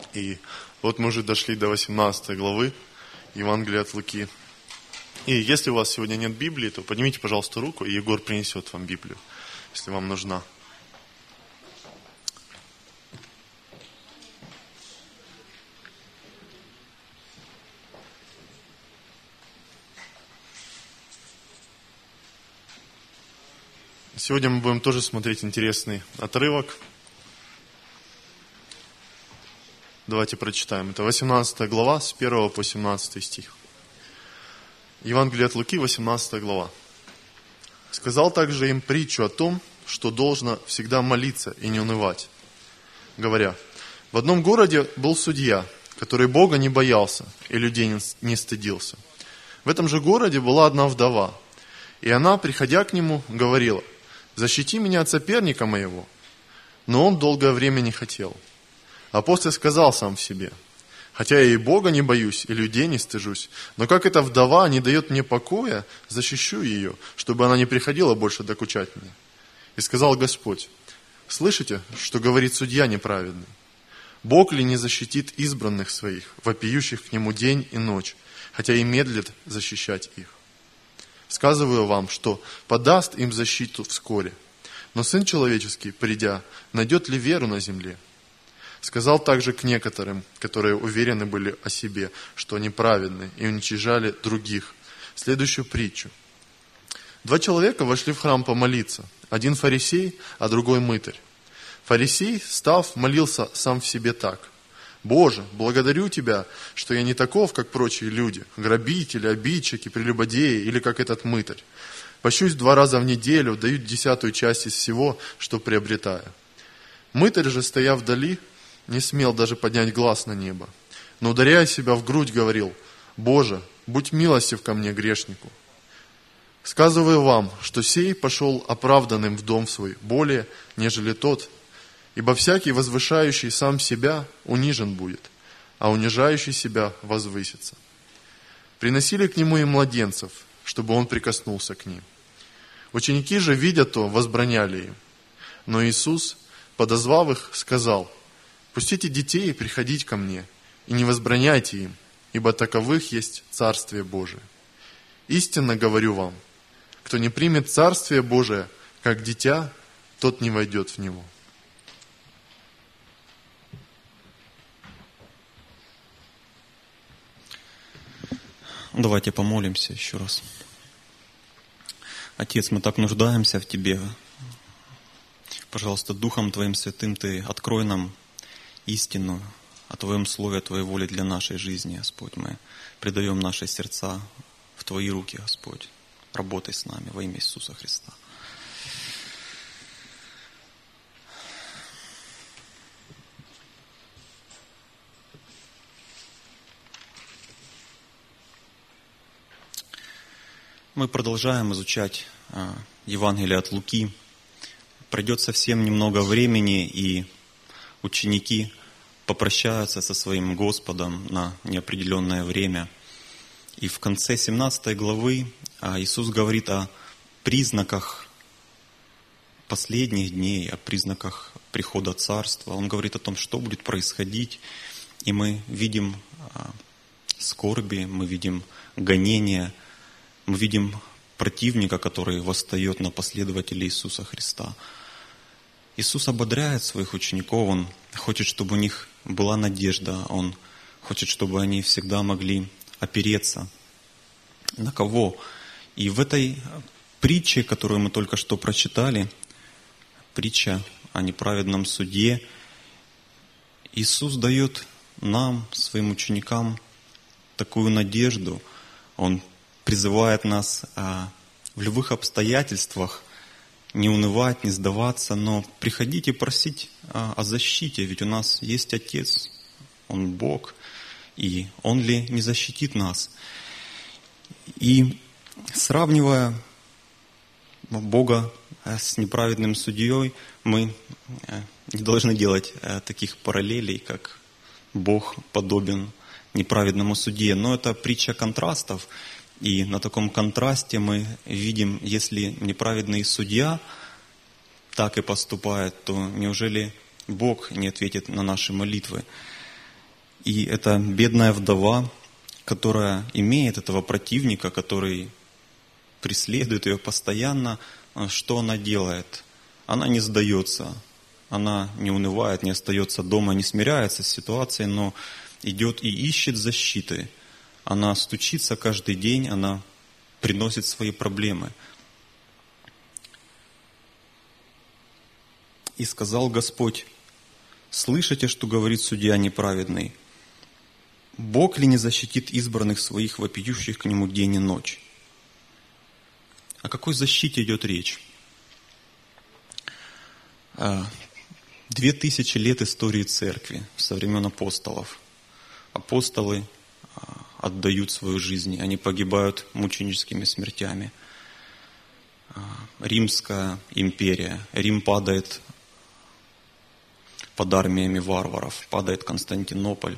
И вот мы уже дошли до 18 главы Евангелия от Луки. И если у вас сегодня нет Библии, то поднимите, пожалуйста, руку, и Егор принесет вам Библию, если вам нужна. Сегодня мы будем тоже смотреть интересный отрывок. Давайте прочитаем. Это 18 глава, с 1 по 17 стих. Евангелие от Луки, 18 глава. «Сказал также им притчу о том, что должно всегда молиться и не унывать, говоря, в одном городе был судья, который Бога не боялся и людей не стыдился. В этом же городе была одна вдова, и она, приходя к нему, говорила, защити меня от соперника моего. Но он долгое время не хотел. А после сказал сам в себе, хотя я и Бога не боюсь, и людей не стыжусь, но как эта вдова не дает мне покоя, защищу ее, чтобы она не приходила больше докучать мне. И сказал Господь, слышите, что говорит судья неправедный? Бог ли не защитит избранных своих, вопиющих к нему день и ночь, хотя и медлит защищать их? Сказываю вам, что подаст им защиту вскоре. Но Сын Человеческий, придя, найдет ли веру на земле? Сказал также к некоторым, которые уверены были о себе, что они праведны, и уничижали других, следующую притчу. 2 человека вошли в храм помолиться, один фарисей, а другой мытарь. Фарисей, став, молился сам в себе так. «Боже, благодарю Тебя, что я не таков, как прочие люди, грабители, обидчики, прелюбодеи или как этот мытарь. Пощусь 2 раза в неделю, даю 10-ую часть из всего, что приобретаю». Мытарь же, стоя вдали, не смел даже поднять глаз на небо, но, ударяя себя в грудь, говорил, «Боже, будь милостив ко мне, грешнику». Сказываю вам, что сей пошел оправданным в дом свой более, нежели тот, ибо всякий, возвышающий сам себя, унижен будет, а унижающий себя возвысится. Приносили к нему и младенцев, чтобы он прикоснулся к ним. Ученики же, видя то, возбраняли им. Но Иисус, подозвав их, сказал, «Пустите детей приходить ко мне, и не возбраняйте им, ибо таковых есть Царствие Божие. Истинно говорю вам, кто не примет Царствие Божие, как дитя, тот не войдет в него». Давайте помолимся еще раз. Отец, мы так нуждаемся в Тебе. Пожалуйста, Духом Твоим Святым Ты открой нам истину о Твоем Слове, о Твоей воле для нашей жизни, Господь. Мы предаем наши сердца в Твои руки, Господь. Работай с нами во имя Иисуса Христа. Мы продолжаем изучать Евангелие от Луки. Пройдет совсем немного времени, и ученики попрощаются со своим Господом на неопределенное время. И в конце 17 главы Иисус говорит о признаках последних дней, о признаках прихода Царства. Он говорит о том, что будет происходить. И мы видим скорби, мы видим гонения, мы видим противника, который восстает на последователей Иисуса Христа. Иисус ободряет своих учеников, Он хочет, чтобы у них была надежда, Он хочет, чтобы они всегда могли опереться. На кого? И в этой притче, которую мы только что прочитали, притча о неправедном судье, Иисус дает нам, своим ученикам, такую надежду. Он призывает нас в любых обстоятельствах не унывать, не сдаваться, но приходить и просить о защите, ведь у нас есть Отец, Он Бог, и Он ли не защитит нас? И сравнивая Бога с неправедным судьей, мы не должны делать таких параллелей, как Бог подобен неправедному судье, но это притча контрастов. И на таком контрасте мы видим, если неправедный судья так и поступает, то неужели Бог не ответит на наши молитвы? И эта бедная вдова, которая имеет этого противника, который преследует ее постоянно, что она делает? Она не сдается, она не унывает, не остается дома, не смиряется с ситуацией, но идет и ищет защиты. Она стучится каждый день, она приносит свои проблемы. И сказал Господь: слышите, что говорит судья неправедный? Бог ли не защитит избранных своих, вопиющих к Нему день и ночь? О какой защите идет речь? 2000 лет истории церкви со времен апостолов. Апостолы отдают свою жизнь, они погибают мученическими смертями. Римская империя, Рим падает под армиями варваров, падает Константинополь,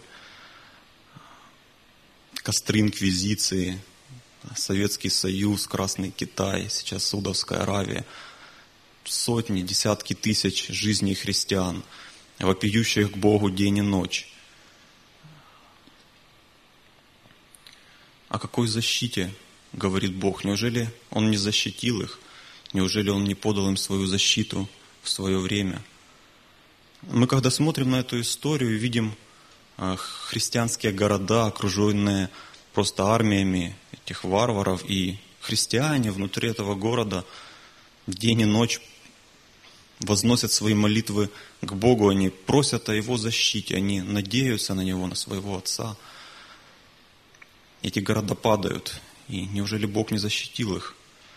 костры инквизиции, Советский Союз, Красный Китай, сейчас Саудовская Аравия, сотни, десятки тысяч жизней христиан, вопиющих к Богу день и ночь. О какой защите говорит Бог? Неужели Он не защитил их? Неужели Он не подал им свою защиту в свое время? Мы, когда смотрим на эту историю, видим христианские города, окруженные просто армиями этих варваров, и христиане внутри этого города день и ночь возносят свои молитвы к Богу, они просят о Его защите, они надеются на Него, на своего Отца. Эти города падают, и неужели Бог не защитил их?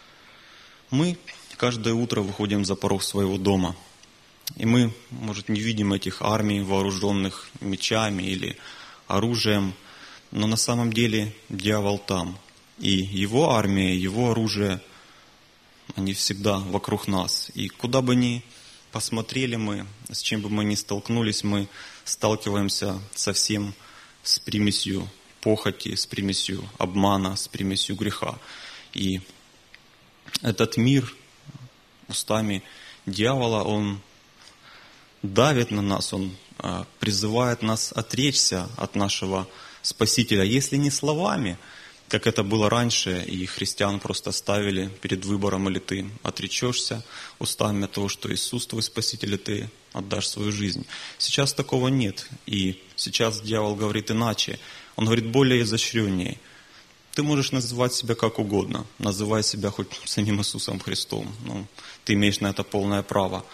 Мы каждое утро выходим за порог своего дома, и мы, может, не видим этих армий, вооруженных мечами или оружием, но на самом деле дьявол там, и его армия, его оружие, они всегда вокруг нас. И куда бы ни посмотрели мы, с чем бы мы ни столкнулись, мы сталкиваемся совсем с примесью похоти, с примесью обмана, с примесью греха. И этот мир устами дьявола, он давит на нас, он призывает нас отречься от нашего Спасителя, если не словами, как это было раньше, и христиан просто ставили перед выбором: или ты отречешься устами от того, что Иисус твой Спаситель, или ты отдашь свою жизнь. Сейчас такого нет, и сейчас дьявол говорит иначе. Он говорит более изощреннее. Ты можешь называть себя как угодно, называй себя хоть самим Иисусом Христом, ты имеешь на это полное право.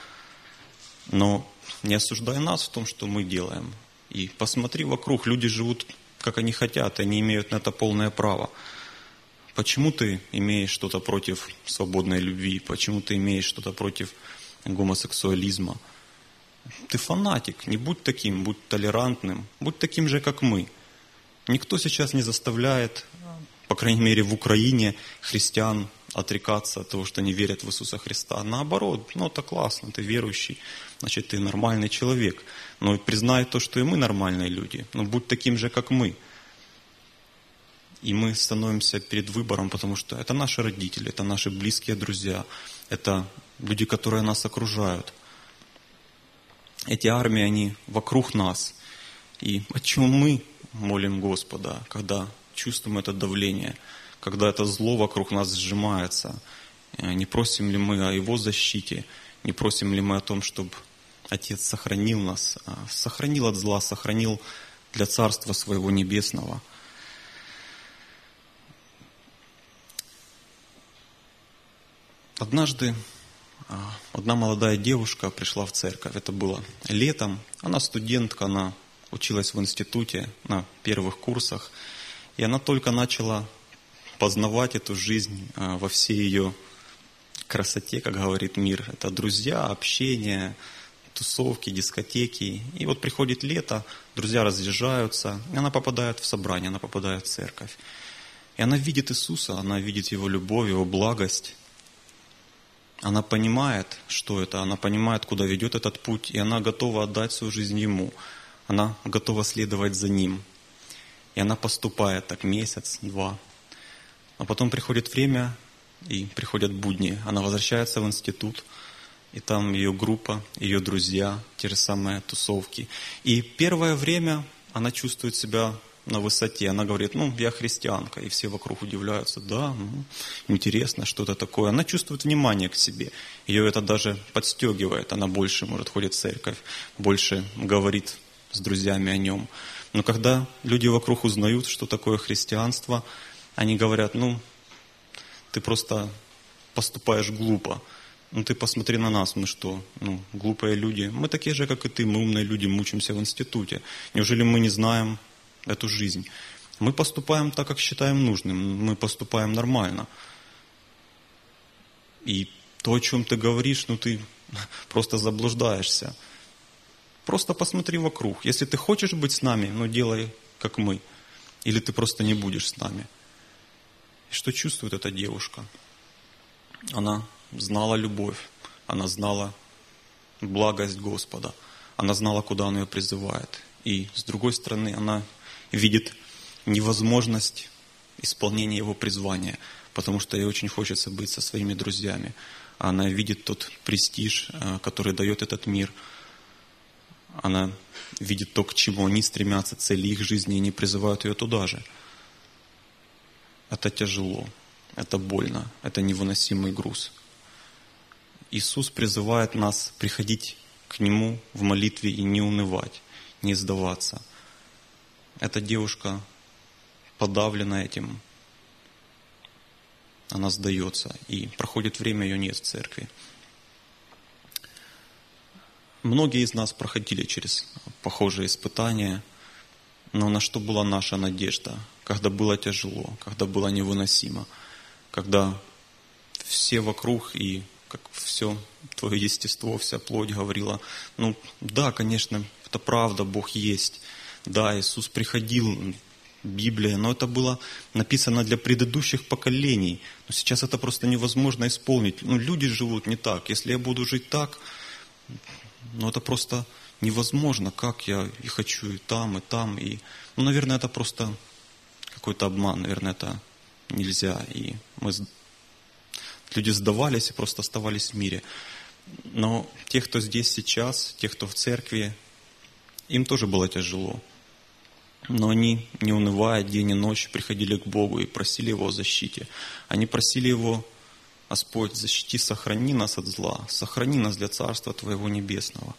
Но не осуждай нас в том, что мы делаем. И посмотри вокруг, люди живут как они хотят, они имеют на это полное право. Почему ты имеешь что-то против свободной любви? Почему ты имеешь что-то против гомосексуализма? Ты фанатик, не будь таким, будь толерантным, будь таким же, как мы. Никто сейчас не заставляет, по крайней мере в Украине, христиан отрекаться от того, что они верят в Иисуса Христа. Наоборот, это классно, ты верующий, значит, ты нормальный человек. Но признай то, что и мы нормальные люди. Будь таким же, как мы. И мы становимся перед выбором, потому что это наши родители, это наши близкие друзья, это люди, которые нас окружают. Эти армии, они вокруг нас. И о чем мы молим Господа, когда чувствуем это давление, когда это зло вокруг нас сжимается? Не просим ли мы о Его защите? Не просим ли мы о том, чтобы Отец сохранил нас, сохранил от зла, сохранил для Царства Своего Небесного? Однажды одна молодая девушка пришла в церковь. Это было летом. Она студентка, она училась в институте на первых курсах. И она только начала познавать эту жизнь во всей ее красоте, как говорит мир. Это друзья, общение, тусовки, дискотеки. И вот приходит лето, друзья разъезжаются, и она попадает в собрание, она попадает в церковь. И она видит Иисуса, она видит Его любовь, Его благость. Она понимает, что это, она понимает, куда ведет этот путь, и она готова отдать свою жизнь Ему. Она готова следовать за Ним. И она поступает так месяц, два. А потом приходит время, и приходят будни. Она возвращается в институт, и там ее группа, ее друзья, те же самые тусовки. И первое время она чувствует себя на высоте. Она говорит, я христианка. И все вокруг удивляются, да, интересно, что это такое. Она чувствует внимание к себе. Ее это даже подстегивает. Она больше, может, ходит в церковь, больше говорит с друзьями о нем. Но когда люди вокруг узнают, что такое христианство, они говорят, ты просто поступаешь глупо. Ты посмотри на нас, мы что, глупые люди. Мы такие же, как и ты, мы умные люди, мы учимся в институте. Неужели мы не знаем эту жизнь? Мы поступаем так, как считаем нужным, мы поступаем нормально. И то, о чем ты говоришь, ты просто заблуждаешься. Просто посмотри вокруг. Если ты хочешь быть с нами, делай, как мы. Или ты просто не будешь с нами. И что чувствует эта девушка? Она знала любовь, она знала благость Господа, она знала, куда Он ее призывает. И с другой стороны, она видит невозможность исполнения Его призвания, потому что ей очень хочется быть со своими друзьями. Она видит тот престиж, который дает этот мир. Она видит то, к чему они стремятся, цели их жизни, и не призывают ее туда же. Это тяжело, это больно, это невыносимый груз. Иисус призывает нас приходить к Нему в молитве и не унывать, не сдаваться. Эта девушка подавлена этим, она сдается, и проходит время, ее нет в церкви. Многие из нас проходили через похожие испытания, но на что была наша надежда, когда было тяжело, когда было невыносимо, когда все вокруг и как все твое естество, вся плоть говорила, да, конечно, это правда, Бог есть, да, Иисус приходил, Библия, но это было написано для предыдущих поколений, но сейчас это просто невозможно исполнить. Люди живут не так, если я буду жить так, это просто невозможно, как я и хочу и там, и наверное, это просто какой-то обман, наверное, это нельзя, и люди сдавались и просто оставались в мире. Но те, кто здесь сейчас, те, кто в церкви, им тоже было тяжело. Но они, не унывая, день и ночь приходили к Богу и просили Его о защите. Они просили Его: Господь, защити, сохрани нас от зла, сохрани нас для Царства Твоего Небесного.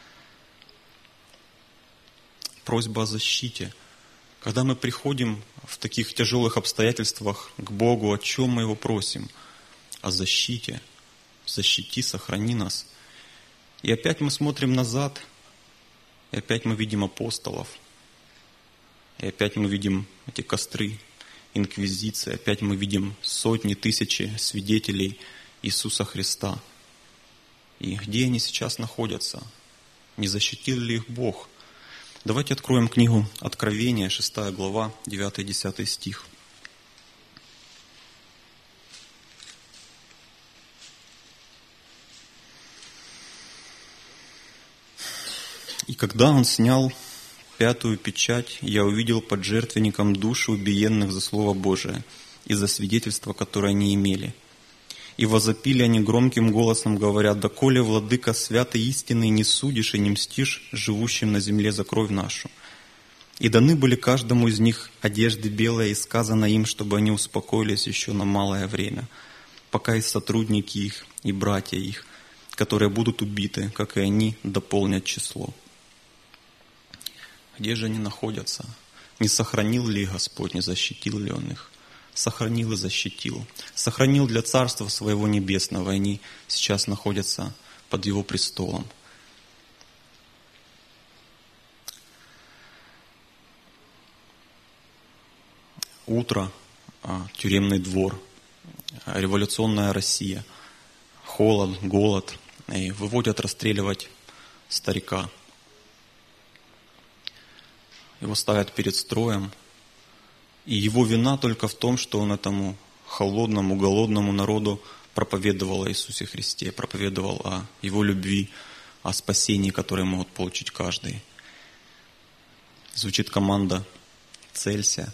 Просьба о защите. Когда мы приходим в таких тяжелых обстоятельствах к Богу, о чем мы Его просим? О защите. Защити, сохрани нас. И опять мы смотрим назад, и опять мы видим апостолов, и опять мы видим эти костры инквизиции, опять мы видим сотни, тысячи свидетелей Иисуса Христа. И где они сейчас находятся? Не защитил ли их Бог? Давайте откроем книгу Откровения, 6 глава, 9-10 стих. «И когда он снял 5-ю печать, я увидел под жертвенником души убиенных за Слово Божие и за свидетельство, которое они имели. И возопили они громким голосом, говоря: доколе, владыка святой истины, не судишь и не мстишь живущим на земле за кровь нашу. И даны были каждому из них одежды белые, и сказано им, чтобы они успокоились еще на малое время, пока и сотрудники их, и братья их, которые будут убиты, как и они, дополнят число». Где же они находятся? Не сохранил ли их Господь, не защитил ли Он их? Сохранил и защитил. Сохранил для Царства Своего Небесного, и они сейчас находятся под Его престолом. Утро, тюремный двор, революционная Россия, холод, голод, и выводят расстреливать старика. Его ставят перед строем, и его вина только в том, что он этому холодному, голодному народу проповедовал о Иисусе Христе, проповедовал о Его любви, о спасении, которое может получить каждый. Звучит команда «Целься»,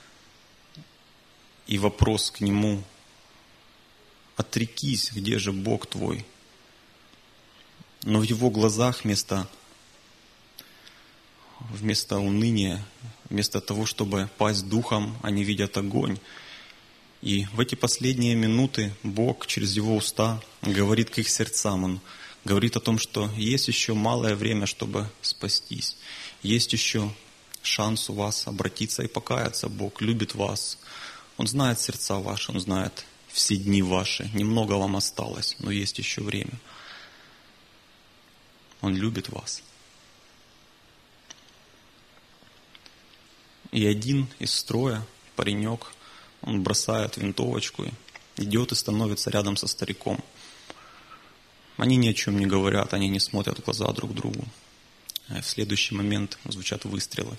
и вопрос к нему: «Отрекись, где же Бог твой?» В его глазах вместо вместо уныния, вместо того, чтобы пасть духом, они видят огонь. И в эти последние минуты Бог через Его уста говорит к их сердцам. Он говорит о том, что есть еще малое время, чтобы спастись. Есть еще шанс у вас обратиться и покаяться. Бог любит вас. Он знает сердца ваши, Он знает все дни ваши. Немного вам осталось, но есть еще время. Он любит вас. И один из строя, паренек, он бросает винтовочку, идет и становится рядом со стариком. Они ни о чем не говорят, они не смотрят в глаза друг другу. В следующий момент звучат выстрелы.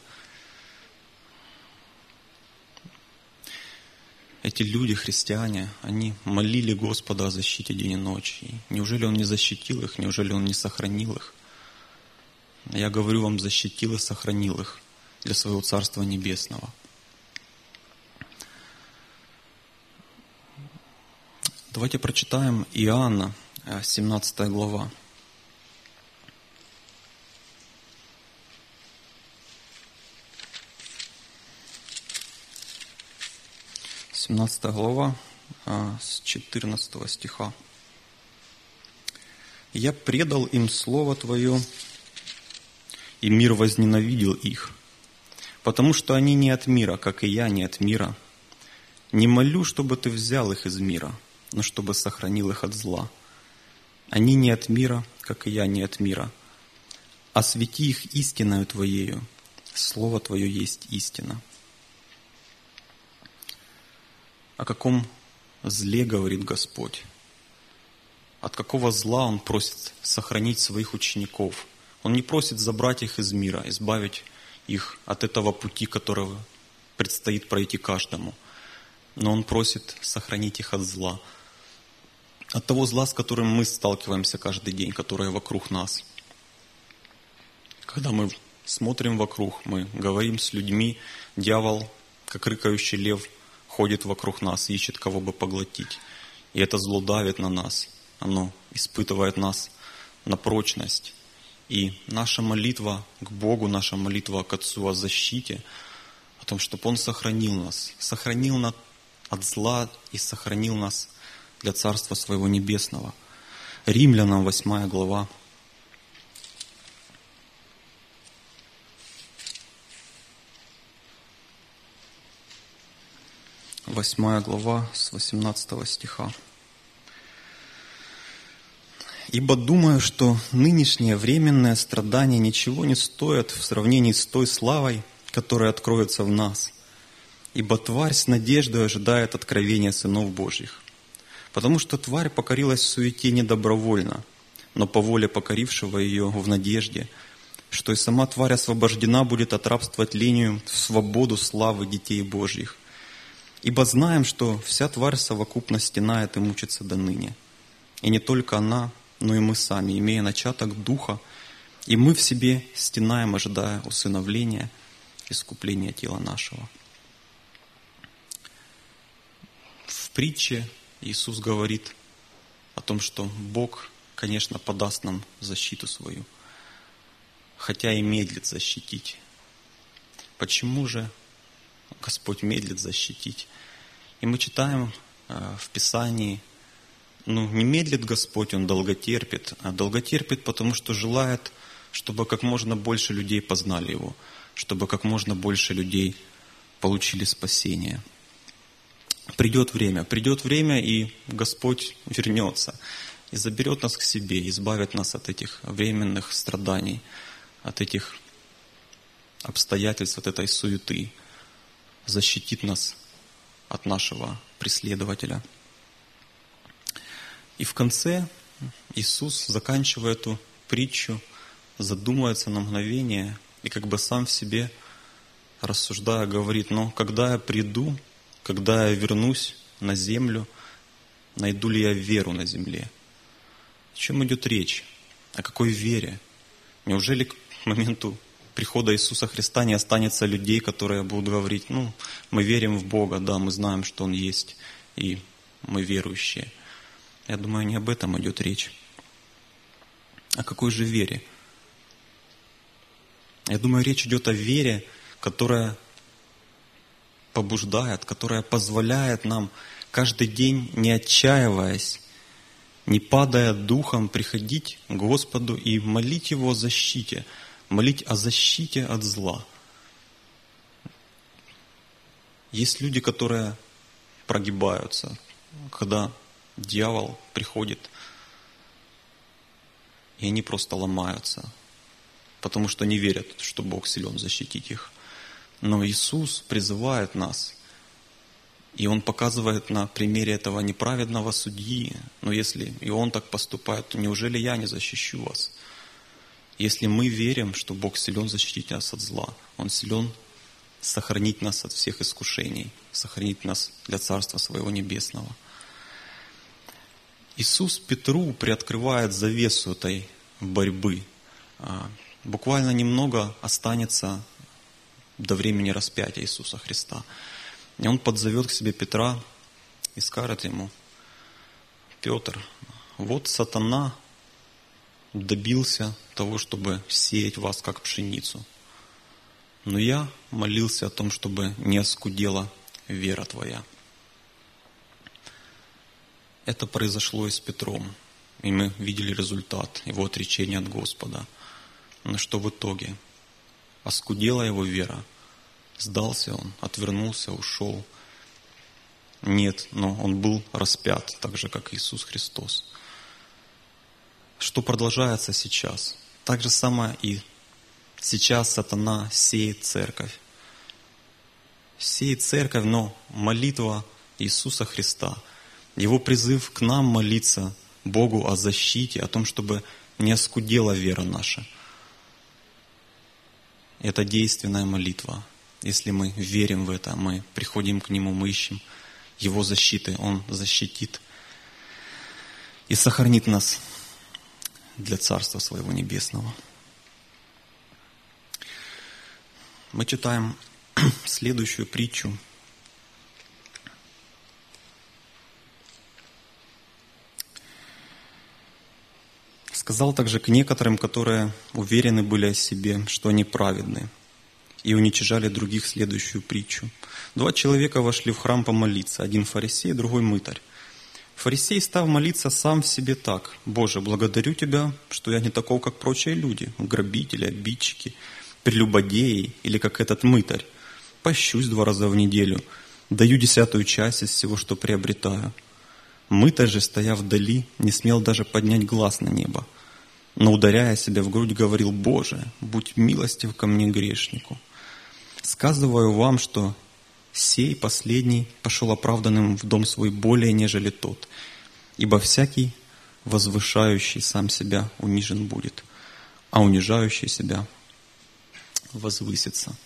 Эти люди, христиане, они молили Господа о защите день и ночь. И неужели Он не защитил их? Неужели Он не сохранил их? Я говорю вам, защитил и сохранил их для своего Царства Небесного. Давайте прочитаем Иоанна, 17 глава. 17 глава, с 14 стиха. «Я предал им Слово Твое, и мир возненавидел их, потому что они не от мира, как и я не от мира. Не молю, чтобы Ты взял их из мира, но чтобы сохранил их от зла. Они не от мира, как и я не от мира. Освети их истиною Твоею, Слово Твое есть истина». О каком зле говорит Господь? От какого зла Он просит сохранить своих учеников? Он не просит забрать их из мира, избавить их от этого пути, которого предстоит пройти каждому. Но Он просит сохранить их от зла. От того зла, с которым мы сталкиваемся каждый день, которое вокруг нас. Когда мы смотрим вокруг, мы говорим с людьми, дьявол, как рыкающий лев, ходит вокруг нас, ищет кого бы поглотить. И это зло давит на нас, оно испытывает нас на прочность. И наша молитва к Богу, наша молитва к Отцу о защите, о том, чтобы Он сохранил нас от зла и сохранил нас для Царства Своего Небесного. Римлянам 8 глава. 8 глава с 18 стиха. «Ибо думаю, что нынешнее временное страдание ничего не стоит в сравнении с той славой, которая откроется в нас. Ибо тварь с надеждой ожидает откровения сынов Божьих. Потому что тварь покорилась в суете не добровольно, но по воле покорившего ее в надежде, что и сама тварь освобождена будет от рабства тлению в свободу славы детей Божьих. Ибо знаем, что вся тварь совокупно стенает и мучится до ныне. И не только она, но и мы сами, имея начаток Духа, и мы в себе стенаем, ожидая усыновления, искупления тела нашего». В притче Иисус говорит о том, что Бог, конечно, подаст нам защиту свою, хотя и медлит защитить. Почему же Господь медлит защитить? И мы читаем в Писании, не медлит Господь, Он долготерпит, а долготерпит, потому что желает, чтобы как можно больше людей познали Его, чтобы как можно больше людей получили спасение. Придет время, и Господь вернется и заберет нас к себе, избавит нас от этих временных страданий, от этих обстоятельств, от этой суеты, защитит нас от нашего преследователя. И в конце Иисус, заканчивая эту притчу, задумается на мгновение и как бы сам в себе, рассуждая, говорит: когда я приду, когда я вернусь на землю, найду ли я веру на земле? О чем идет речь? О какой вере? Неужели к моменту прихода Иисуса Христа не останется людей, которые будут говорить: мы верим в Бога, да, мы знаем, что Он есть, и мы верующие? Я думаю, не об этом идет речь. О какой же вере? Я думаю, речь идет о вере, которая побуждает, которая позволяет нам каждый день, не отчаиваясь, не падая духом, приходить к Господу и молить Его о защите, молить о защите от зла. Есть люди, которые прогибаются, когда дьявол приходит, и они просто ломаются, потому что не верят, что Бог силен защитить их. Но Иисус призывает нас, и Он показывает на примере этого неправедного судьи. Но если и он так поступает, то неужели я не защищу вас? Если мы верим, что Бог силен защитить нас от зла, Он силен сохранить нас от всех искушений, сохранить нас для Царства Своего Небесного. Иисус Петру приоткрывает завесу этой борьбы. Буквально немного останется до времени распятия Иисуса Христа. И Он подзовет к себе Петра и скажет ему: Петр, вот сатана добился того, чтобы сеять вас как пшеницу. Но я молился о том, чтобы не оскудела вера твоя. Это произошло и с Петром, и мы видели результат его отречения от Господа. Но что в итоге? Оскудела его вера. Сдался он, отвернулся, ушел. Нет, но он был распят, так же, как Иисус Христос. Что продолжается сейчас? Так же самое и сейчас сатана сеет церковь. Сеет церковь, но молитва Иисуса Христа, Его призыв к нам молиться Богу о защите, о том, чтобы не оскудела вера наша. Это действенная молитва. Если мы верим в это, мы приходим к Нему, мы ищем Его защиты, Он защитит и сохранит нас для Царства Своего Небесного. Мы читаем следующую притчу. Сказал также к некоторым, которые уверены были о себе, что они праведны, и уничижали других, следующую притчу. 2 человека вошли в храм помолиться, один фарисей, другой мытарь. Фарисей, став молиться, сам в себе так: «Боже, благодарю Тебя, что я не таков, как прочие люди, грабители, обидчики, прелюбодеи или как этот мытарь. Пощусь 2 раза в неделю, даю 10-ую часть из всего, что приобретаю». Мытарь же, стоя вдали, не смел даже поднять глаз на небо, но, ударяя себя в грудь, говорил: «Боже, будь милостив ко мне, грешнику. Сказываю вам, что сей последний пошел оправданным в дом свой более, нежели тот, ибо всякий возвышающий сам себя унижен будет, а унижающий себя возвысится».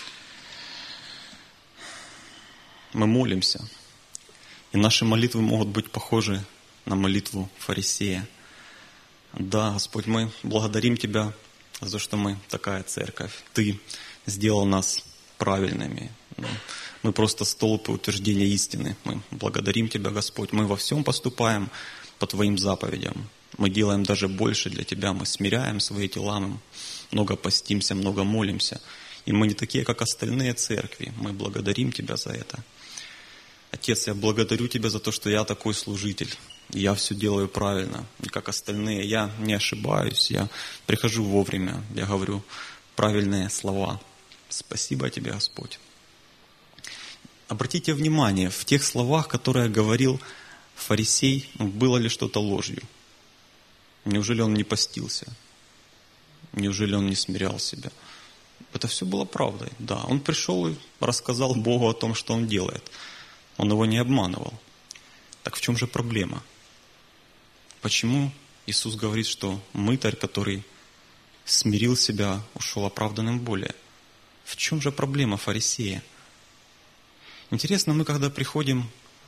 Мы молимся, и наши молитвы могут быть похожи на молитву фарисея. Да, Господь, мы благодарим Тебя за то, что мы такая церковь. Ты сделал нас правильными. Мы просто столпы утверждения истины. Мы благодарим Тебя, Господь. Мы во всем поступаем по Твоим заповедям. Мы делаем даже больше для Тебя. Мы смиряем свои тела, мы много постимся, много молимся. И мы не такие, как остальные церкви. Мы благодарим Тебя за это. Отец, я благодарю Тебя за то, что я такой служитель. Я все делаю правильно, не как остальные. Я не ошибаюсь, я прихожу вовремя, я говорю правильные слова. Спасибо Тебе, Господь. Обратите внимание, в тех словах, которые говорил фарисей, было ли что-то ложью? Неужели он не постился? Неужели он не смирял себя? Это все было правдой. Да, он пришел и рассказал Богу о том, что он делает. Он его не обманывал. Так в чем же проблема? Почему Иисус говорит, что мытарь, который смирил себя, ушел оправданным более? В чем же проблема фарисея? Интересно, мы когда приходим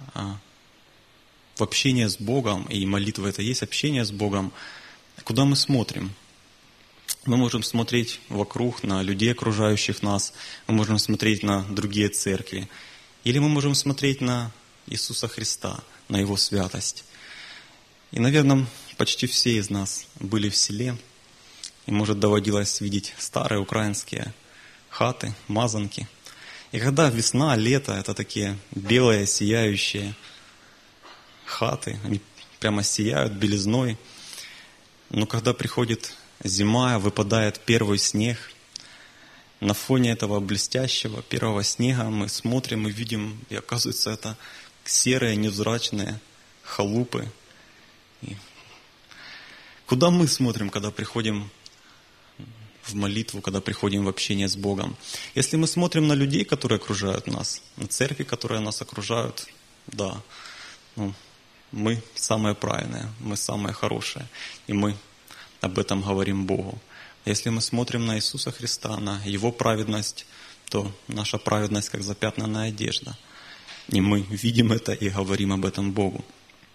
в общение с Богом, и молитва это есть общение с Богом, куда мы смотрим? Мы можем смотреть вокруг на людей, окружающих нас, мы можем смотреть на другие церкви, или мы можем смотреть на Иисуса Христа, на Его святость. И, наверное, почти все из нас были в селе, И, может, доводилось видеть старые украинские хаты, мазанки. И когда весна, лето, это такие белые, сияющие хаты, они прямо сияют белизной. Но когда приходит зима, выпадает первый снег, на фоне этого блестящего первого снега мы смотрим и видим, и оказывается, это серые, невзрачные халупы. И куда мы смотрим, когда приходим в молитву, когда приходим в общение с Богом? Если мы смотрим на людей, которые окружают нас, на церкви, которые нас окружают, да, мы самые правильные, мы самые хорошие, и мы об этом говорим Богу. Если мы смотрим на Иисуса Христа, на Его праведность, то наша праведность как запятнанная одежда. И мы видим это и говорим об этом Богу.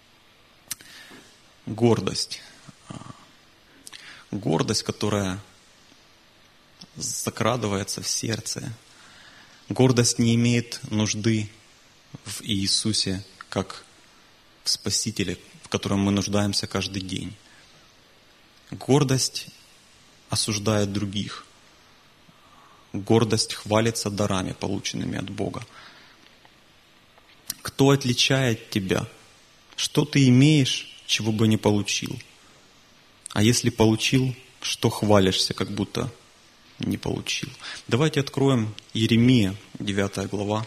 Гордость. Гордость, которая закрадывается в сердце. Гордость не имеет нужды в Иисусе, как в Спасителе, в котором мы нуждаемся каждый день. Гордость осуждает других. Гордость хвалится дарами, полученными от Бога. Кто отличает тебя? Что ты имеешь, чего бы не получил? А если получил, что хвалишься, как будто не получил? Давайте откроем Иеремия, 9 глава.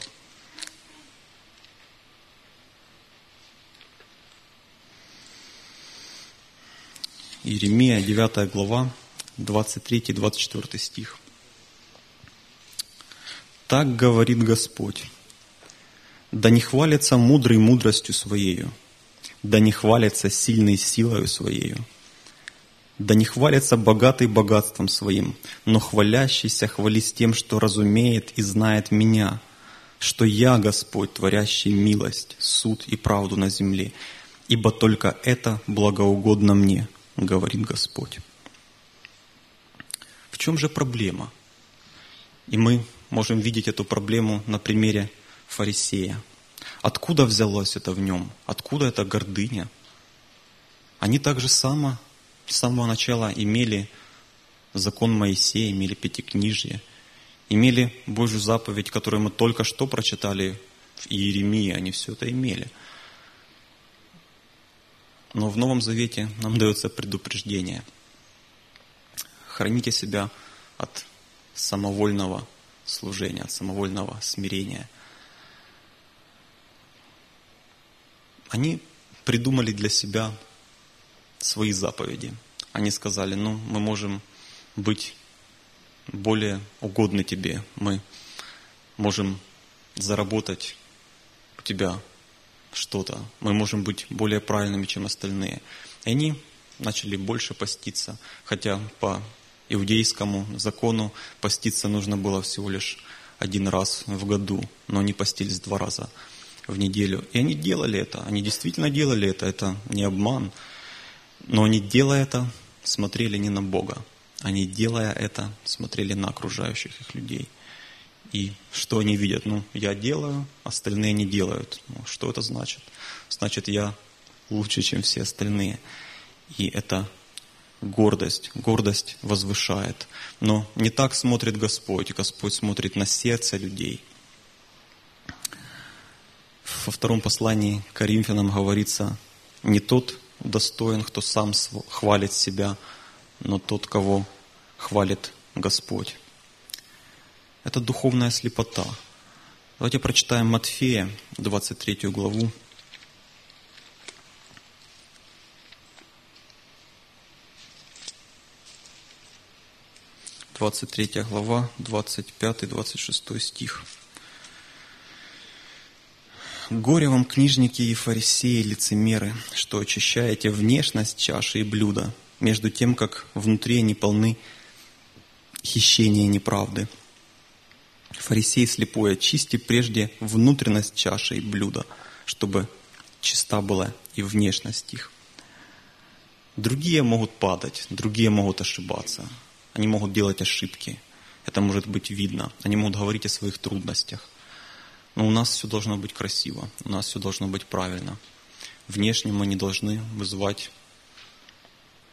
Иеремия, 9 глава, 23-24 стих. «Так говорит Господь: да не хвалится мудрый мудростью своею, да не хвалится сильный силою своею, да не хвалится богатый богатством своим, но хвалящийся хвались тем, что разумеет и знает меня, что я Господь, творящий милость, суд и правду на земле, ибо только это благоугодно мне, говорит Господь». В чем же проблема? И мы можем видеть эту проблему на примере фарисея. Откуда взялось это в нем? Откуда эта гордыня? Они также с самого начала имели закон Моисея, имели Пятикнижие, имели Божью заповедь, которую мы только что прочитали в Иеремии, они все это имели. Но в Новом Завете нам дается предупреждение. Храните себя от самовольного служения, от самовольного смирения. Они придумали для себя свои заповеди. Они сказали: мы можем быть более угодны тебе, мы можем заработать у тебя что-то, мы можем быть более правильными, чем остальные. И они начали больше поститься, хотя по иудейскому закону поститься нужно было всего лишь 1 раз в году, но они постились 2 раза в неделю. И они делали это, они действительно делали это не обман, но они, делая это, смотрели не на Бога, они, делая это, смотрели на окружающих их людей. И что они видят? Я делаю, остальные не делают. Что это значит? Значит, я лучше, чем все остальные. И это гордость. Гордость возвышает. Но не так смотрит Господь. Господь смотрит на сердце людей. Во 2 послании к Коринфянам говорится: не тот достоин, кто сам хвалит себя, но тот, кого хвалит Господь. Это духовная слепота. Давайте прочитаем Матфея, 23 главу. 23 глава, 25-26 стих. «Горе вам, книжники и фарисеи, лицемеры, что очищаете внешность чаши и блюда, между тем, как внутри они полны хищения и неправды. Фарисей слепой, очисти прежде внутренность чаши и блюда, чтобы чиста была и внешность их». Другие могут падать, другие могут ошибаться. Они могут делать ошибки. Это может быть видно. Они могут говорить о своих трудностях. Но у нас все должно быть красиво. У нас все должно быть правильно. Внешне мы не должны вызывать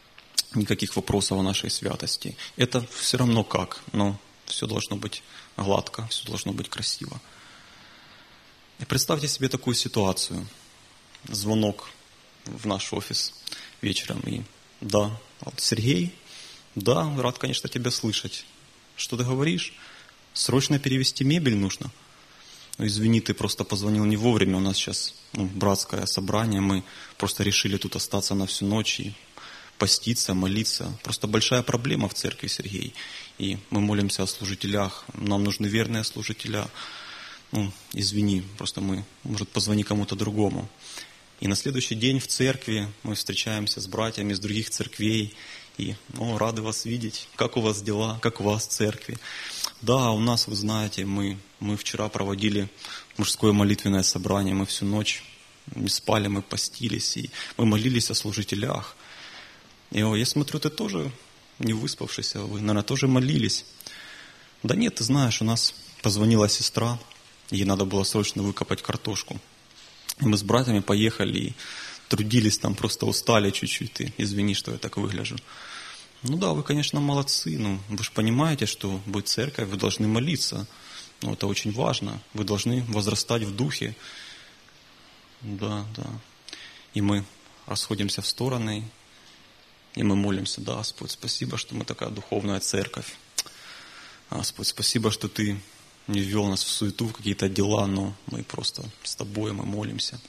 никаких вопросов о нашей святости. Это все равно как, но все должно быть гладко, все должно быть красиво. И представьте себе такую ситуацию. Звонок в наш офис вечером. И да, вот Сергей, да, рад, конечно, тебя слышать. Что ты говоришь? Срочно перевести мебель нужно? Ну, извини, ты просто позвонил не вовремя. У нас сейчас братское собрание. Мы просто решили тут остаться на всю ночь и поститься, молиться. Просто большая проблема в церкви, Сергей. И мы молимся о служителях. Нам нужны верные служителя. Извини, просто может, позвони кому-то другому. И на следующий день в церкви мы встречаемся с братьями из других церквей. И, рады вас видеть. Как у вас дела? Как у вас в церкви? Да, у нас, вы знаете, мы вчера проводили мужское молитвенное собрание. Мы всю ночь не спали, мы постились. И мы молились о служителях. И я смотрю, ты тоже не выспавшийся. Вы, наверное, тоже молились. Да нет, ты знаешь, у нас позвонила сестра. Ей надо было срочно выкопать картошку. И мы с братьями поехали и трудились там, просто устали чуть-чуть. И извини, что я так выгляжу. Ну да, вы, конечно, молодцы. Вы же понимаете, что будет церковь, вы должны молиться. Это очень важно. Вы должны возрастать в духе. Да. И мы расходимся в стороны. И мы молимся. Да, Господь, спасибо, что мы такая духовная церковь. Господь, спасибо, что Ты не ввел нас в суету, в какие-то дела, но мы просто с Тобой, мы молимся.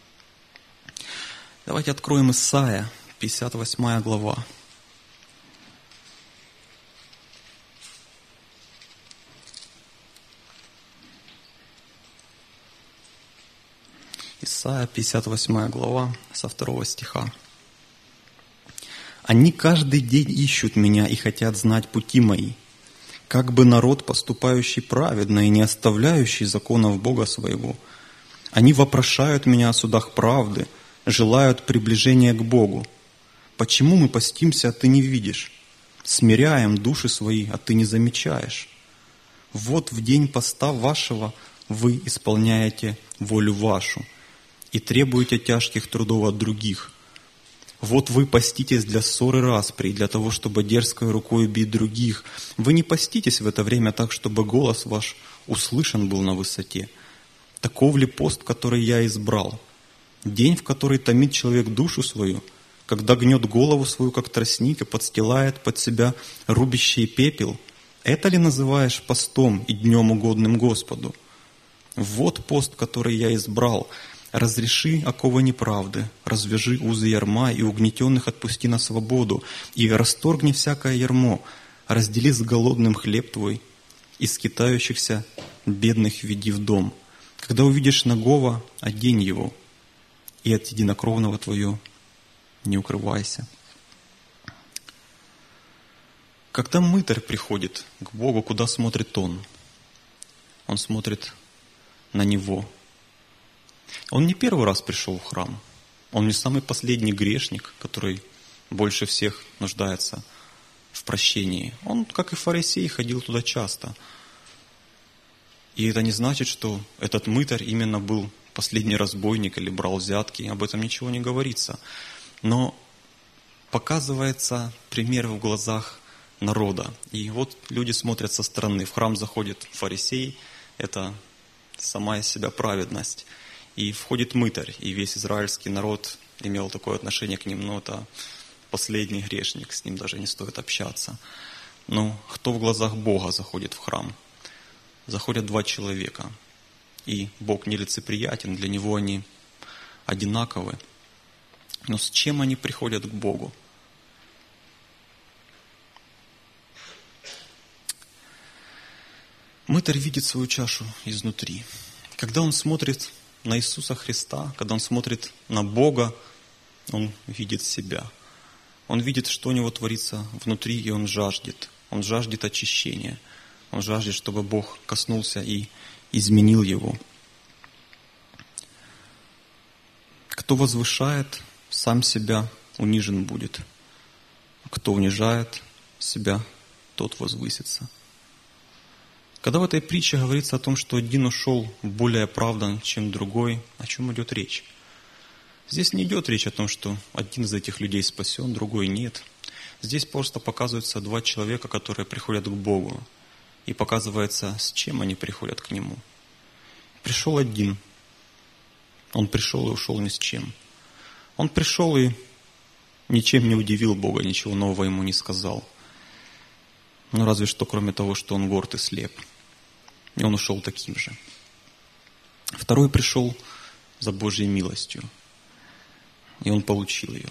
Давайте откроем Исайя, 58 глава. Исайя, 58 глава, со 2 стиха. «Они каждый день ищут меня и хотят знать пути мои, как бы народ, поступающий праведно и не оставляющий законов Бога своего. Они вопрошают меня о судах правды, желают приближения к Богу. Почему мы постимся, а ты не видишь? Смиряем души свои, а ты не замечаешь? Вот в день поста вашего вы исполняете волю вашу и требуете тяжких трудов от других. Вот вы поститесь для ссоры распри, для того, чтобы дерзкой рукой бить других. Вы не поститесь в это время так, чтобы голос ваш услышан был на высоте. Таков ли пост, который я избрал? День, в который томит человек душу свою, когда гнет голову свою, как тростник, и подстилает под себя рубящий пепел? Это ли называешь постом и днем угодным Господу? Вот пост, который я избрал. Разреши оковы неправды, развяжи узы ярма, и угнетенных отпусти на свободу, и расторгни всякое ярмо, раздели с голодным хлеб твой, и скитающихся бедных веди в дом. Когда увидишь нагого, одень его, и от единокровного твое не укрывайся». Когда мытарь приходит к Богу, куда смотрит он? Он смотрит на него. Он не первый раз пришел в храм. Он не самый последний грешник, который больше всех нуждается в прощении. Он, как и фарисей, ходил туда часто. И это не значит, что этот мытарь именно был последний разбойник или брал взятки. Об этом ничего не говорится. Но показывается пример в глазах народа. И вот люди смотрят со стороны. В храм заходит фарисей. Это сама из себя праведность. И входит мытарь, и весь израильский народ имел такое отношение к ним, это последний грешник, с ним даже не стоит общаться. Но кто в глазах Бога заходит в храм? Заходят два человека, и Бог нелицеприятен, для Него они одинаковы. Но с чем они приходят к Богу? Мытарь видит свою чашу изнутри. Когда он смотрит на Иисуса Христа, когда он смотрит на Бога, он видит себя. Он видит, что у него творится внутри, и он жаждет. Он жаждет очищения. Он жаждет, чтобы Бог коснулся и изменил его. Кто возвышает сам себя, унижен будет. Кто унижает себя, тот возвысится. Когда в этой притче говорится о том, что один ушел более оправдан, чем другой, о чем идет речь? Здесь не идет речь о том, что один из этих людей спасен, другой нет. Здесь просто показываются два человека, которые приходят к Богу. И показывается, с чем они приходят к Нему. Пришел один. Он пришел и ушел ни с чем. Он пришел и ничем не удивил Бога, ничего нового ему не сказал. Ну, разве что кроме того, что он горд и слеп. И он ушел таким же. Второй пришел за Божьей милостью. И он получил ее.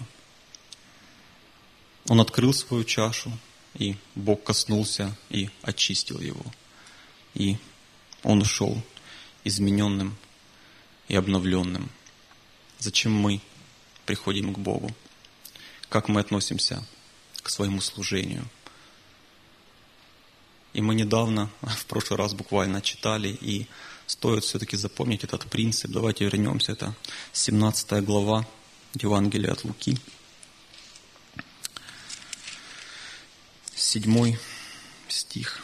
Он открыл свою чашу, и Бог коснулся и очистил его. И он ушел измененным и обновленным. Зачем мы приходим к Богу? Как мы относимся к своему служению? И мы недавно, в прошлый раз буквально читали, и стоит все-таки запомнить этот принцип. Давайте вернемся. Это 17 глава Евангелия от Луки. 7 стих.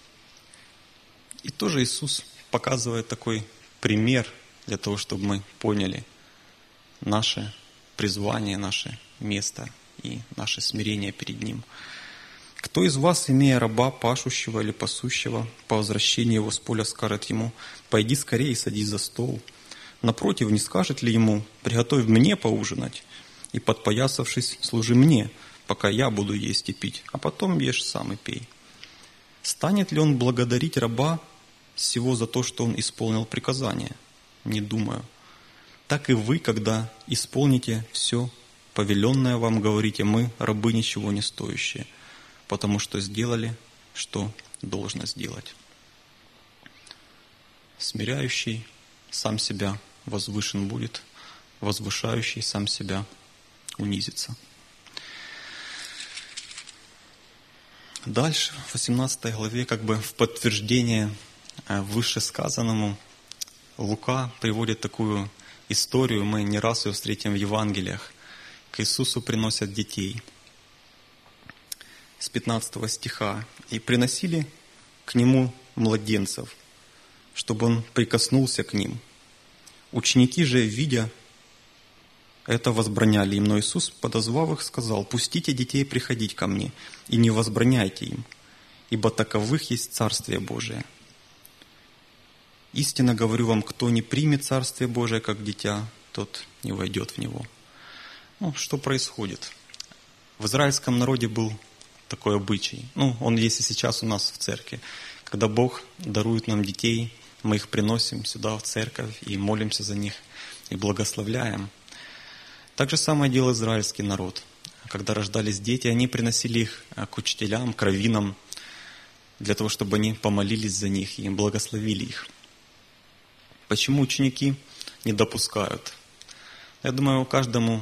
И тоже Иисус показывает такой пример для того, чтобы мы поняли наше призвание, наше место и наше смирение перед Ним. Кто из вас, имея раба, пашущего или пасущего, по возвращении его с поля скажет ему: «Пойди скорее и садись за стол». Напротив, не скажет ли ему: «Приготовь мне поужинать, и, подпоясавшись, служи мне, пока я буду есть и пить, а потом ешь сам и пей». Станет ли он благодарить раба всего за то, что он исполнил приказание? Не думаю. Так и вы, когда исполните все повеленное вам, говорите: «Мы, рабы, ничего не стоящие», потому что сделали, что должно сделать. Смиряющий сам себя возвышен будет, возвышающий сам себя унизится. Дальше, в 18 главе, как бы в подтверждение вышесказанному, Лука приводит такую историю, мы не раз ее встретим в Евангелиях. К Иисусу приносят детей. С 15 стиха. «И приносили к Нему младенцев, чтобы Он прикоснулся к ним. Ученики же, видя это, возбраняли им. Но Иисус, подозвав их, сказал: пустите детей приходить ко мне, и не возбраняйте им, ибо таковых есть Царствие Божие. Истинно говорю вам, кто не примет Царствие Божие как дитя, тот не войдет в него». Что происходит? В израильском народе был такой обычай. Он есть и сейчас у нас в церкви. Когда Бог дарует нам детей, мы их приносим сюда, в церковь, и молимся за них, и благословляем. Так же самое делал израильский народ. Когда рождались дети, они приносили их к учителям, к раввинам, для того, чтобы они помолились за них и благословили их. Почему ученики не допускают? Я думаю, каждому,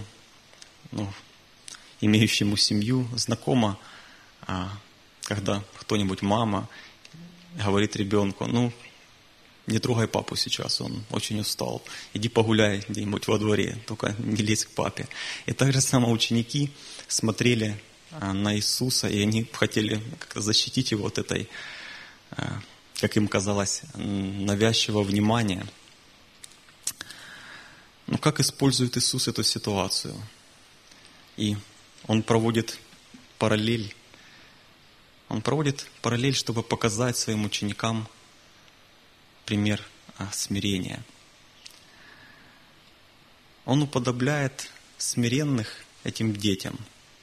имеющему семью, знакомо, когда кто-нибудь, мама, говорит ребенку: не трогай папу сейчас, он очень устал, иди погуляй где-нибудь во дворе, только не лезь к папе. И так же самое ученики смотрели на Иисуса, и они хотели как-то защитить его от этой, как им казалось, навязчивого внимания. Но как использует Иисус эту ситуацию? И Он проводит параллель. Он проводит параллель, чтобы показать своим ученикам пример смирения. Он уподобляет смиренных этим детям.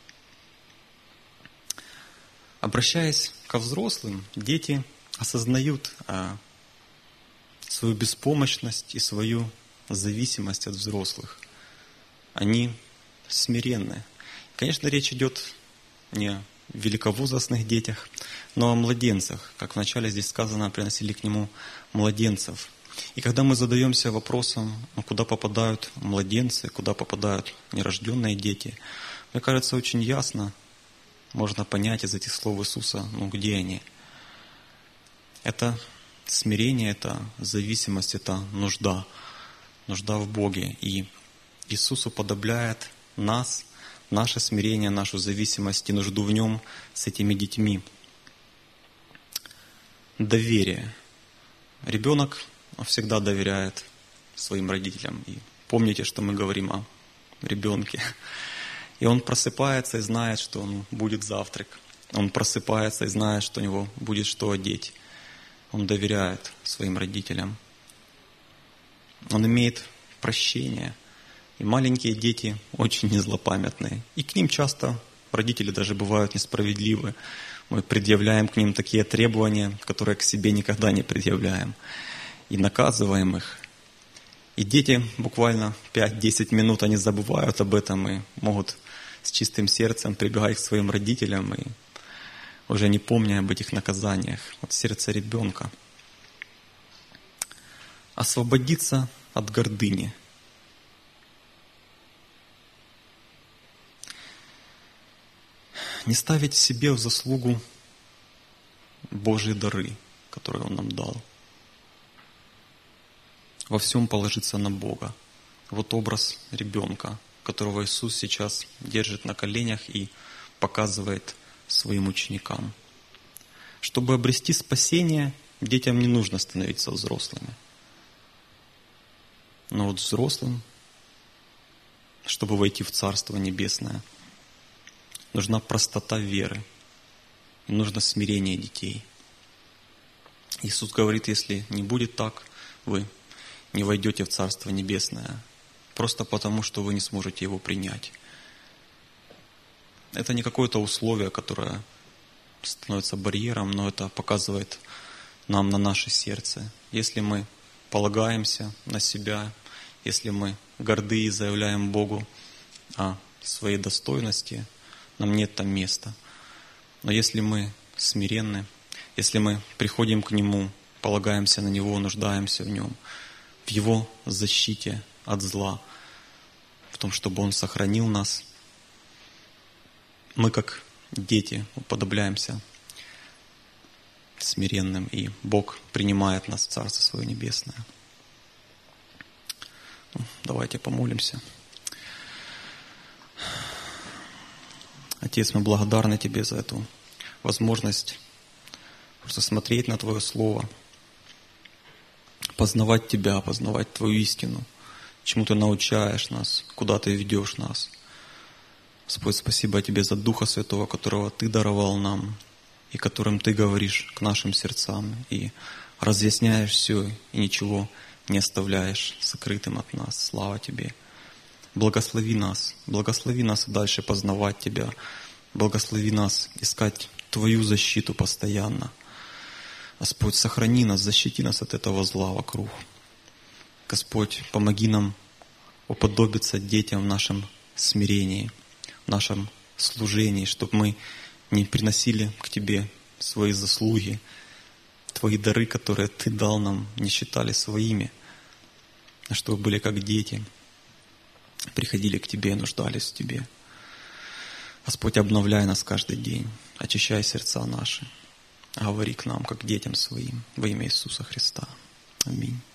Обращаясь ко взрослым, дети осознают свою беспомощность и свою зависимость от взрослых. Они смиренны. Конечно, речь идет не о великовозрастных детях, но о младенцах. Как вначале здесь сказано, приносили к Нему младенцев. И когда мы задаемся вопросом, куда попадают младенцы, куда попадают нерожденные дети, мне кажется, очень ясно можно понять из этих слов Иисуса, где они. Это смирение, это зависимость, это нужда в Боге. И Иисус уподобляет нас, наше смирение, нашу зависимость и нужду в Нем с этими детьми. Доверие. Ребенок всегда доверяет своим родителям. И помните, что мы говорим о ребенке. И он просыпается и знает, что он будет завтрак. Он просыпается и знает, что у него будет что одеть. Он доверяет своим родителям. Он имеет прощение. И маленькие дети очень незлопамятные. И к ним часто родители даже бывают несправедливы. Мы предъявляем к ним такие требования, которые к себе никогда не предъявляем. И наказываем их. И дети буквально 5-10 минут, они забывают об этом и могут с чистым сердцем прибегать к своим родителям и уже не помня об этих наказаниях. Вот сердце ребенка. Освободиться от гордыни. Не ставить себе в заслугу Божьи дары, которые Он нам дал. Во всем положиться на Бога. Вот образ ребенка, которого Иисус сейчас держит на коленях и показывает своим ученикам. Чтобы обрести спасение, детям не нужно становиться взрослыми. Но вот взрослым, чтобы войти в Царство Небесное, нужна простота веры, и нужно смирение детей. Иисус говорит, если не будет так, вы не войдете в Царство Небесное, просто потому, что вы не сможете его принять. Это не какое-то условие, которое становится барьером, но это показывает нам на наше сердце. Если мы полагаемся на себя, если мы горды и заявляем Богу о своей достойности, нам нет там места. Но если мы смиренны, если мы приходим к Нему, полагаемся на Него, нуждаемся в Нем, в Его защите от зла, в том, чтобы Он сохранил нас, мы, как дети, уподобляемся смиренным, и Бог принимает нас в Царство Свое Небесное. Давайте помолимся. Отец, мы благодарны Тебе за эту возможность просто смотреть на Твое Слово, познавать Тебя, познавать Твою истину, чему Ты научаешь нас, куда Ты ведешь нас. Господь, спасибо Тебе за Духа Святого, которого Ты даровал нам, и которым Ты говоришь к нашим сердцам, и разъясняешь все, и ничего не оставляешь сокрытым от нас. Слава Тебе. Благослови нас и дальше познавать Тебя. Благослови нас искать Твою защиту постоянно. Господь, сохрани нас, защити нас от этого зла вокруг. Господь, помоги нам уподобиться детям в нашем смирении, в нашем служении, чтобы мы не приносили к Тебе свои заслуги, Твои дары, которые Ты дал нам, не считали своими, а чтобы были как дети, приходили к Тебе, нуждались в Тебе. Господь, обновляй нас каждый день, очищай сердца наши, говори к нам, как детям Своим, во имя Иисуса Христа. Аминь.